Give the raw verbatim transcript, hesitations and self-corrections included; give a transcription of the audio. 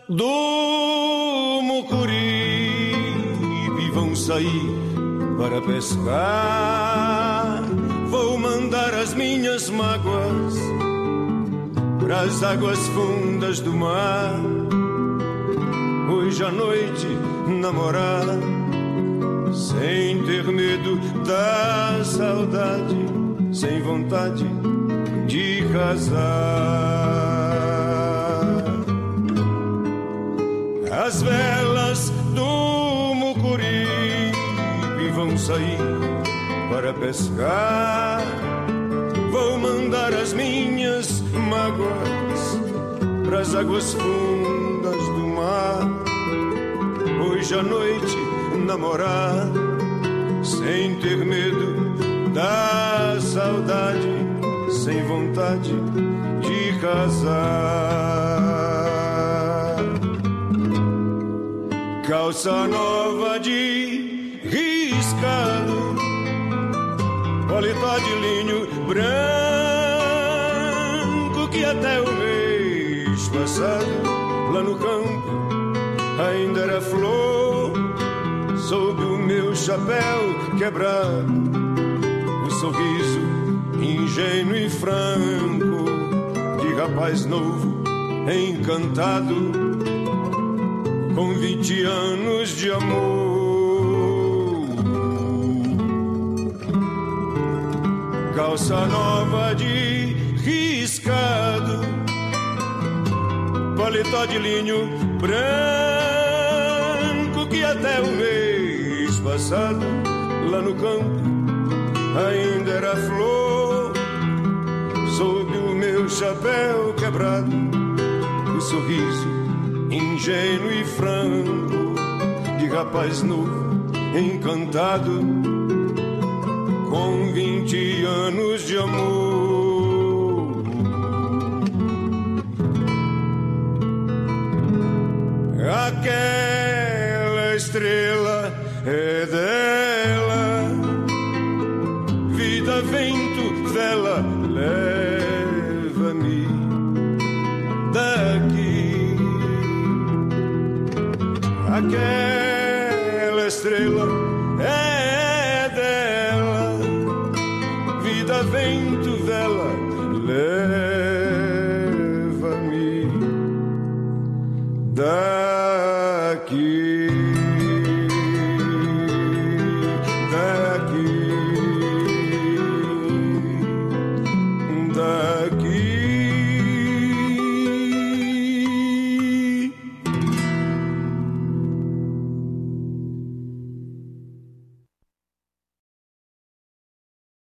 do Mucuripe vão sair para pescar. Vou mandar as minhas mágoas pras águas fundas do mar. Hoje à noite namorar, sem ter medo da saudade, sem vontade de casar. As velas do Mucuripe vão sair para pescar. Vou mandar as minhas mágoas pras águas fundas do mar. Hoje à noite namorar, sem ter medo da saudade, sem vontade de casar. Calça nova de riscado, paletó de linho branco, que até o mês passado lá no campo ainda era flor. Sob o meu chapéu quebrado, o sorriso ingênuo e franco de rapaz novo encantado, com vinte anos de amor. Calça nova de riscado, paletó de linho branco, que até o mês passado lá no campo ainda era flor. Sob o meu chapéu quebrado, o sorriso ingênuo e franco de rapaz novo encantado, com vinte anos de amor. Aquela estrela é dela, vida, vento, vela, leva-me daqui. Aquela estrela é dela, vida, vento, vela, leva-me daqui.